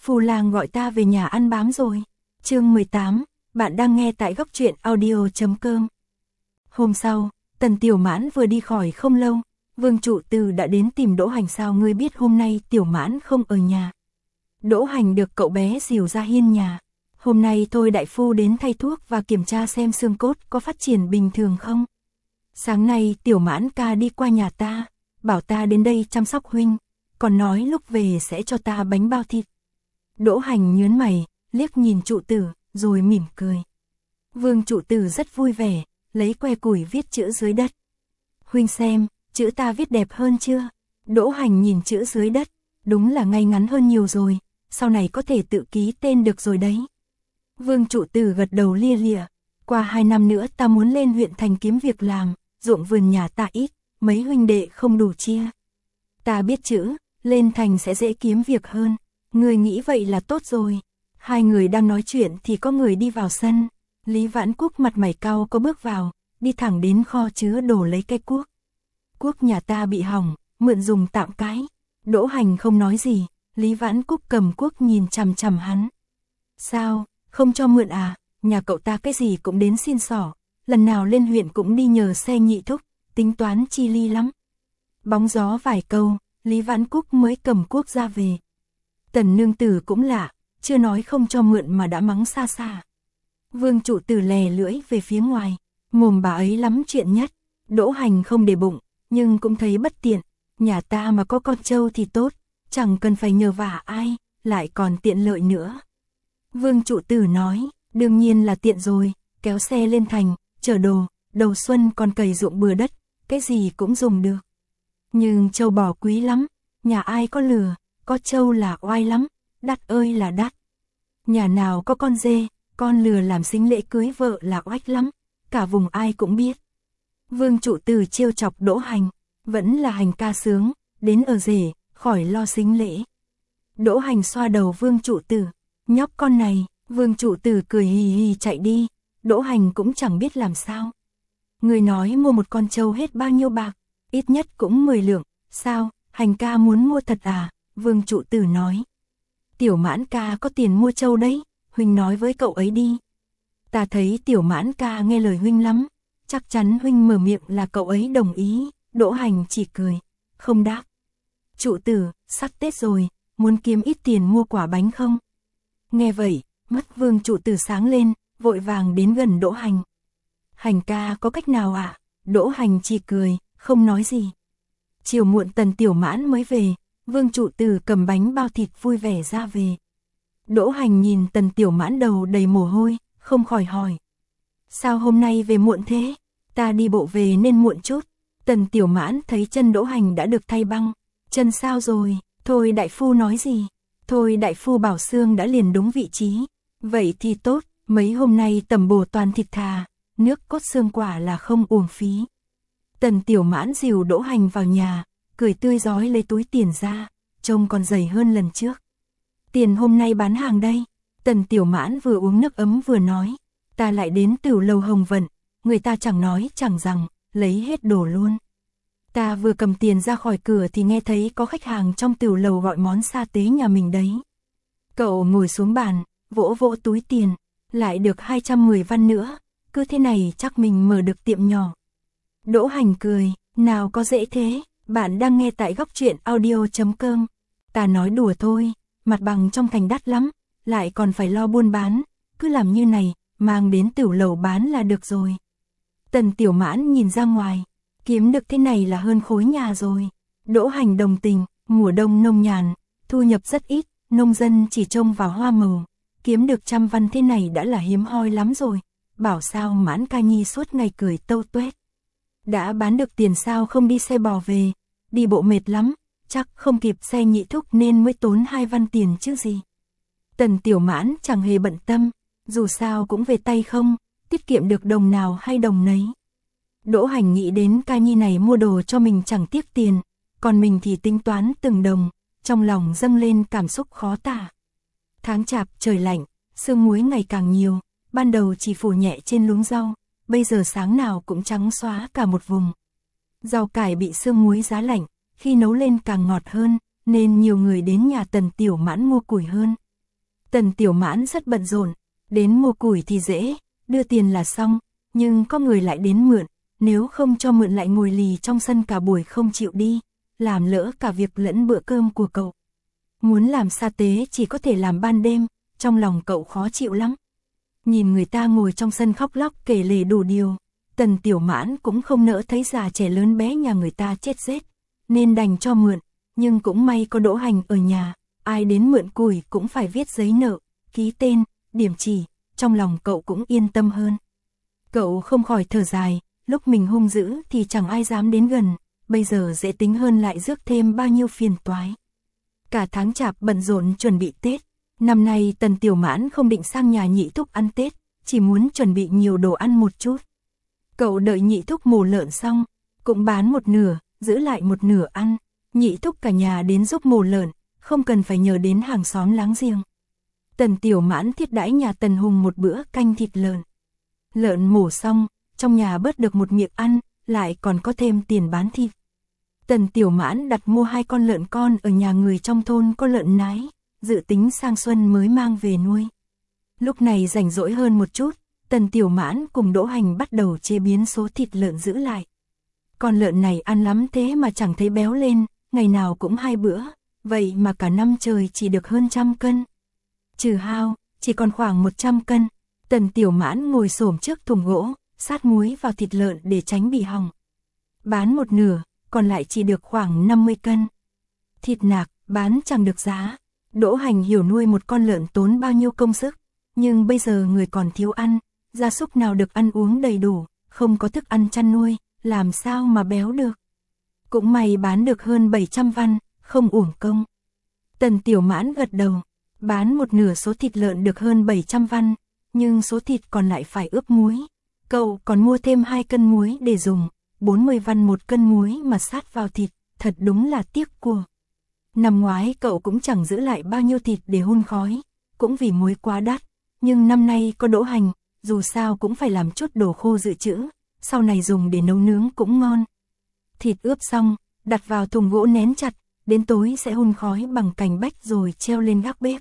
Phù lang gọi ta về nhà ăn bám rồi. Chương 18, bạn đang nghe tại góc truyện audio.com. Hôm sau, Tần Tiểu Mãn vừa đi khỏi không lâu, Vương Trụ Từ đã đến tìm Đỗ Hành. Sao ngươi biết hôm nay Tiểu Mãn không ở nhà? Đỗ Hành được cậu bé dìu ra hiên nhà. Hôm nay thôi đại phu đến thay thuốc và kiểm tra xem xương cốt có phát triển bình thường không. Sáng nay Tiểu Mãn ca đi qua nhà ta, bảo ta đến đây chăm sóc huynh, còn nói lúc về sẽ cho ta bánh bao thịt. Đỗ Hành nhướng mày, liếc nhìn Trụ Tử, rồi mỉm cười. Vương Trụ Tử rất vui vẻ, lấy que củi viết chữ dưới đất. Huynh xem, chữ ta viết đẹp hơn chưa? Đỗ Hành nhìn chữ dưới đất, đúng là ngay ngắn hơn nhiều rồi, sau này có thể tự ký tên được rồi đấy. Vương Trụ Tử gật đầu lia lịa, qua 2 năm nữa ta muốn lên huyện thành kiếm việc làm, ruộng vườn nhà ta ít, mấy huynh đệ không đủ chia. Ta biết chữ, lên thành sẽ dễ kiếm việc hơn, người nghĩ vậy là tốt rồi. Hai người đang nói chuyện thì có người đi vào sân. Lý Vãn Quốc mặt mày cau có bước vào, đi thẳng đến kho chứa đồ lấy cái cuốc. Cuốc nhà ta bị hỏng, mượn dùng tạm cái. Đỗ Hành không nói gì, Lý Vãn Quốc cầm cuốc nhìn chằm chằm hắn. Sao, không cho mượn à? Nhà cậu ta cái gì cũng đến xin xỏ, lần nào lên huyện cũng đi nhờ xe nhị thúc, tính toán chi ly lắm. Bóng gió vài câu, Lý Vãn Quốc mới cầm cuốc ra về. Tần nương tử cũng lạ, chưa nói không cho mượn mà đã mắng xa xa. Vương Trụ Tử lè lưỡi về phía ngoài, mồm bà ấy lắm chuyện nhất. Đỗ Hành không để bụng, nhưng cũng thấy bất tiện. Nhà ta mà có con trâu thì tốt, chẳng cần phải nhờ vả ai, lại còn tiện lợi nữa. Vương Trụ Tử nói, đương nhiên là tiện rồi, kéo xe lên thành, chở đồ, đầu xuân còn cày ruộng bừa đất, cái gì cũng dùng được. Nhưng trâu bò quý lắm, nhà ai có lừa, có trâu là oai lắm, đắt ơi là đắt. Nhà nào có con dê, con lừa làm sính lễ cưới vợ là oách lắm, cả vùng ai cũng biết. Vương Trụ Tử trêu chọc Đỗ Hành, vẫn là Hành ca sướng, đến ở rể, khỏi lo sính lễ. Đỗ Hành xoa đầu Vương Trụ Tử, nhóc con này. Vương Trụ Tử cười hì hì chạy đi, Đỗ Hành cũng chẳng biết làm sao. Người nói mua một con trâu hết bao nhiêu bạc, ít nhất cũng 10 lượng, sao, Hành ca muốn mua thật à? Vương Trụ Tử nói. Tiểu Mãn ca có tiền mua trâu đấy, huynh nói với cậu ấy đi. Ta thấy Tiểu Mãn ca nghe lời huynh lắm, chắc chắn huynh mở miệng là cậu ấy đồng ý. Đỗ Hành chỉ cười, không đáp. Trụ Tử, sắp Tết rồi, muốn kiếm ít tiền mua quả bánh không? Nghe vậy, mắt Vương Trụ Tử sáng lên, vội vàng đến gần Đỗ Hành. Hành ca có cách nào ạ? Đỗ Hành chỉ cười, không nói gì. Chiều muộn Tần Tiểu Mãn mới về, Vương Trụ Tử cầm bánh bao thịt vui vẻ ra về. Đỗ Hành nhìn Tần Tiểu Mãn đầu đầy mồ hôi, không khỏi hỏi. Sao hôm nay về muộn thế? Ta đi bộ về nên muộn chút. Tần Tiểu Mãn thấy chân Đỗ Hành đã được thay băng. Chân sao rồi? Thôi đại phu nói gì? Thôi đại phu bảo xương đã liền đúng vị trí. Vậy thì tốt, mấy hôm nay tầm bổ toàn thịt thà, nước cốt xương quả là không uổng phí. Tần Tiểu Mãn dìu Đỗ Hành vào nhà, cười tươi rói lấy túi tiền ra, trông còn dày hơn lần trước. Tiền hôm nay bán hàng đây. Tần Tiểu Mãn vừa uống nước ấm vừa nói, ta lại đến Tửu Lầu Hồng Vận, người ta chẳng nói chẳng rằng, lấy hết đồ luôn. Ta vừa cầm tiền ra khỏi cửa thì nghe thấy có khách hàng trong Tửu Lầu gọi món sa tế nhà mình đấy. Cậu ngồi xuống bàn, vỗ vỗ túi tiền, lại được 210 văn nữa, cứ thế này chắc mình mở được tiệm nhỏ. Đỗ Hành cười, nào có dễ thế, bạn đang nghe tại góc truyện audio.com. Ta nói đùa thôi, mặt bằng trong thành đắt lắm, lại còn phải lo buôn bán, cứ làm như này, mang đến Tửu Lầu bán là được rồi. Tần Tiểu Mãn nhìn ra ngoài, kiếm được thế này là hơn khối nhà rồi. Đỗ Hành đồng tình, mùa đông nông nhàn, thu nhập rất ít, nông dân chỉ trông vào hoa màu, kiếm được 100 văn thế này đã là hiếm hoi lắm rồi. Bảo sao Mãn ca nhi suốt ngày cười tâu tuét. Đã bán được tiền sao không đi xe bò về, đi bộ mệt lắm, chắc không kịp xe nhị thúc nên mới tốn 2 văn tiền chứ gì. Tần Tiểu Mãn chẳng hề bận tâm, dù sao cũng về tay không, tiết kiệm được đồng nào hay đồng nấy. Đỗ Hành nghĩ đến ca nhi này mua đồ cho mình chẳng tiếc tiền, còn mình thì tính toán từng đồng, trong lòng dâng lên cảm xúc khó tả. Tháng chạp trời lạnh, sương muối ngày càng nhiều, ban đầu chỉ phủ nhẹ trên luống rau, bây giờ sáng nào cũng trắng xóa cả một vùng. Rau cải bị sương muối giá lạnh, khi nấu lên càng ngọt hơn, nên nhiều người đến nhà Tần Tiểu Mãn mua củi hơn. Tần Tiểu Mãn rất bận rộn, đến mua củi thì dễ, đưa tiền là xong, nhưng có người lại đến mượn, nếu không cho mượn lại ngồi lì trong sân cả buổi không chịu đi, làm lỡ cả việc lẫn bữa cơm của cậu. Muốn làm sa tế chỉ có thể làm ban đêm, trong lòng cậu khó chịu lắm. Nhìn người ta ngồi trong sân khóc lóc kể lể đủ điều, Tần Tiểu Mãn cũng không nỡ thấy già trẻ lớn bé nhà người ta chết rét, nên đành cho mượn, nhưng cũng may có Đỗ Hành ở nhà, ai đến mượn củi cũng phải viết giấy nợ, ký tên, điểm chỉ, trong lòng cậu cũng yên tâm hơn. Cậu không khỏi thở dài, lúc mình hung dữ thì chẳng ai dám đến gần, bây giờ dễ tính hơn lại rước thêm bao nhiêu phiền toái. Cả tháng Chạp bận rộn chuẩn bị Tết, năm nay Tần Tiểu Mãn không định sang nhà Nhị Thúc ăn Tết, chỉ muốn chuẩn bị nhiều đồ ăn một chút. Cậu đợi Nhị Thúc mổ lợn xong, cũng bán một nửa, giữ lại một nửa ăn. Nhị Thúc cả nhà đến giúp mổ lợn, không cần phải nhờ đến hàng xóm láng giềng. Tần Tiểu Mãn thiết đãi nhà Tần Hùng một bữa canh thịt lợn. Lợn mổ xong, trong nhà bớt được một miệng ăn, lại còn có thêm tiền bán thịt. Tần Tiểu Mãn đặt mua 2 con lợn con ở nhà người trong thôn có lợn nái, dự tính sang xuân mới mang về nuôi. Lúc này rảnh rỗi hơn một chút, Tần Tiểu Mãn cùng Đỗ Hành bắt đầu chế biến số thịt lợn giữ lại. Con lợn này ăn lắm thế mà chẳng thấy béo lên, ngày nào cũng 2 bữa, vậy mà cả năm trời chỉ được hơn 100 cân. Trừ hao, chỉ còn khoảng 100 cân. Tần Tiểu Mãn ngồi xổm trước thùng gỗ, sát muối vào thịt lợn để tránh bị hỏng. Bán một nửa, còn lại chỉ được khoảng 50 cân. Thịt nạc, bán chẳng được giá. Đỗ Hành hiểu nuôi một con lợn tốn bao nhiêu công sức, nhưng bây giờ người còn thiếu ăn, gia súc nào được ăn uống đầy đủ, không có thức ăn chăn nuôi, làm sao mà béo được. Cũng may bán được hơn 700 văn, không uổng công. Tần Tiểu Mãn gật đầu, bán một nửa số thịt lợn được hơn 700 văn, nhưng số thịt còn lại phải ướp muối. Cậu còn mua thêm 2 cân muối để dùng, 40 văn một cân muối mà sát vào thịt, thật đúng là tiếc của. Năm ngoái cậu cũng chẳng giữ lại bao nhiêu thịt để hun khói, cũng vì muối quá đắt, nhưng năm nay có Đỗ Hành, dù sao cũng phải làm chút đồ khô dự trữ, sau này dùng để nấu nướng cũng ngon. Thịt ướp xong, đặt vào thùng gỗ nén chặt, đến tối sẽ hun khói bằng cành bách rồi treo lên gác bếp.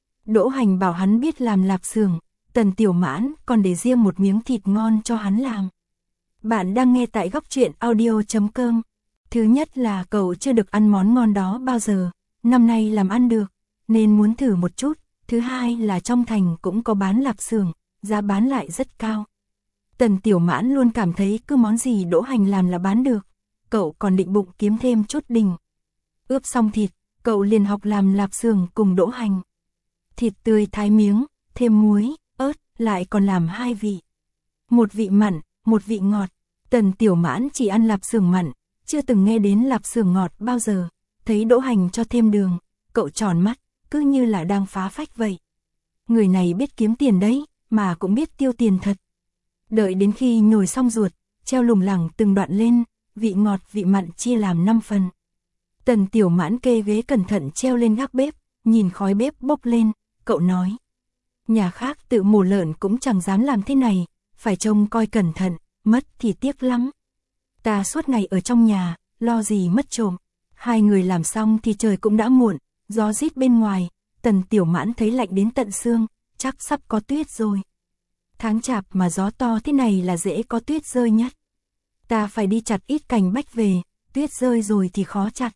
Đỗ Hành bảo hắn biết làm lạp xưởng, Tần Tiểu Mãn còn để riêng một miếng thịt ngon cho hắn làm. Bạn đang nghe tại Góc Truyện Audio.com. Thứ nhất là cậu chưa được ăn món ngon đó bao giờ, năm nay làm ăn được, nên muốn thử một chút. Thứ hai là trong thành cũng có bán lạp xưởng, giá bán lại rất cao. Tần Tiểu Mãn luôn cảm thấy cứ món gì Đỗ Hành làm là bán được, cậu còn định bụng kiếm thêm chút đình. Ướp xong thịt, cậu liền học làm lạp xưởng cùng Đỗ Hành. Thịt tươi thái miếng, thêm muối, ớt, lại còn làm 2 vị. Một vị mặn, một vị ngọt. Tần Tiểu Mãn chỉ ăn lạp xưởng mặn, chưa từng nghe đến lạp xưởng ngọt bao giờ. Thấy Đỗ Hành cho thêm đường, cậu tròn mắt, cứ như là đang phá phách vậy. Người này biết kiếm tiền đấy, mà cũng biết tiêu tiền thật. Đợi đến khi nhồi xong ruột, treo lủng lẳng từng đoạn lên, vị ngọt vị mặn chia làm 5 phần. Tần Tiểu Mãn kê ghế cẩn thận treo lên gác bếp, nhìn khói bếp bốc lên, cậu nói. Nhà khác tự mổ lợn cũng chẳng dám làm thế này, phải trông coi cẩn thận, mất thì tiếc lắm. Ta suốt ngày ở trong nhà, lo gì mất trộm. 2 người làm xong thì trời cũng đã muộn, gió rít bên ngoài, Tần Tiểu Mãn thấy lạnh đến tận xương, chắc sắp có tuyết rồi. Tháng Chạp mà gió to thế này là dễ có tuyết rơi nhất. Ta phải đi chặt ít cành bách về, tuyết rơi rồi thì khó chặt.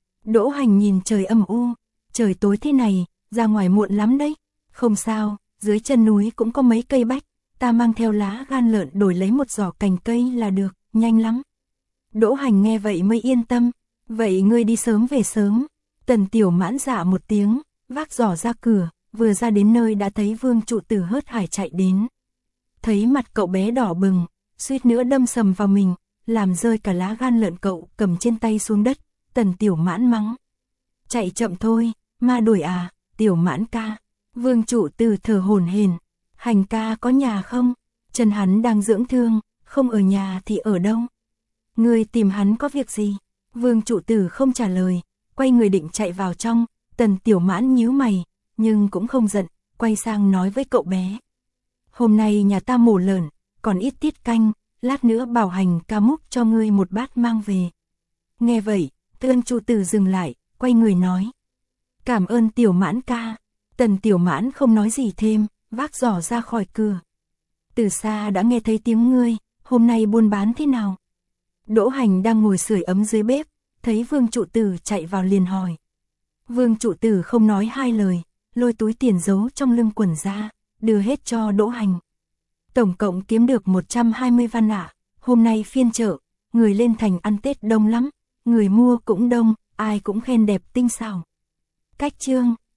Đỗ Hành nhìn trời âm u, trời tối thế này, ra ngoài muộn lắm đấy. Không sao, dưới chân núi cũng có mấy cây bách, ta mang theo lá gan lợn đổi lấy một giỏ cành cây là được, nhanh lắm. Đỗ Hành nghe vậy mới yên tâm, vậy ngươi đi sớm về sớm. Tần Tiểu Mãn dạ một tiếng, vác giỏ ra cửa, vừa ra đến nơi đã thấy Vương Trụ Tử hớt hải chạy đến. Thấy mặt cậu bé đỏ bừng, suýt nữa đâm sầm vào mình, làm rơi cả lá gan lợn cậu cầm trên tay xuống đất. Tần Tiểu Mãn mắng. Chạy chậm thôi, ma đuổi à, Tiểu Mãn ca. Vương Trụ Tử thở hổn hển. Hành ca có nhà không? Chân hắn đang dưỡng thương, không ở nhà thì ở đâu? Ngươi tìm hắn có việc gì? Vương Trụ Tử không trả lời, quay người định chạy vào trong. Tần Tiểu Mãn nhíu mày, nhưng cũng không giận, quay sang nói với cậu bé. Hôm nay nhà ta mổ lợn, còn ít tiết canh, lát nữa bảo Hành ca múc cho ngươi một bát mang về. Nghe vậy, Vương Trụ Tử dừng lại, quay người nói. Cảm ơn Tiểu Mãn ca. Tần Tiểu Mãn không nói gì thêm, vác giỏ ra khỏi cửa. Từ xa đã nghe thấy tiếng ngươi, hôm nay buôn bán thế nào? Đỗ Hành đang ngồi sưởi ấm dưới bếp, thấy Vương Trụ Tử chạy vào liền hỏi. Vương Trụ Tử không nói hai lời, lôi túi tiền giấu trong lưng quần ra, đưa hết cho Đỗ Hành. Tổng cộng kiếm được 120 văn ạ, hôm nay phiên chợ, người lên thành ăn Tết đông lắm, người mua cũng đông, ai cũng khen đẹp tinh xảo. Cách chương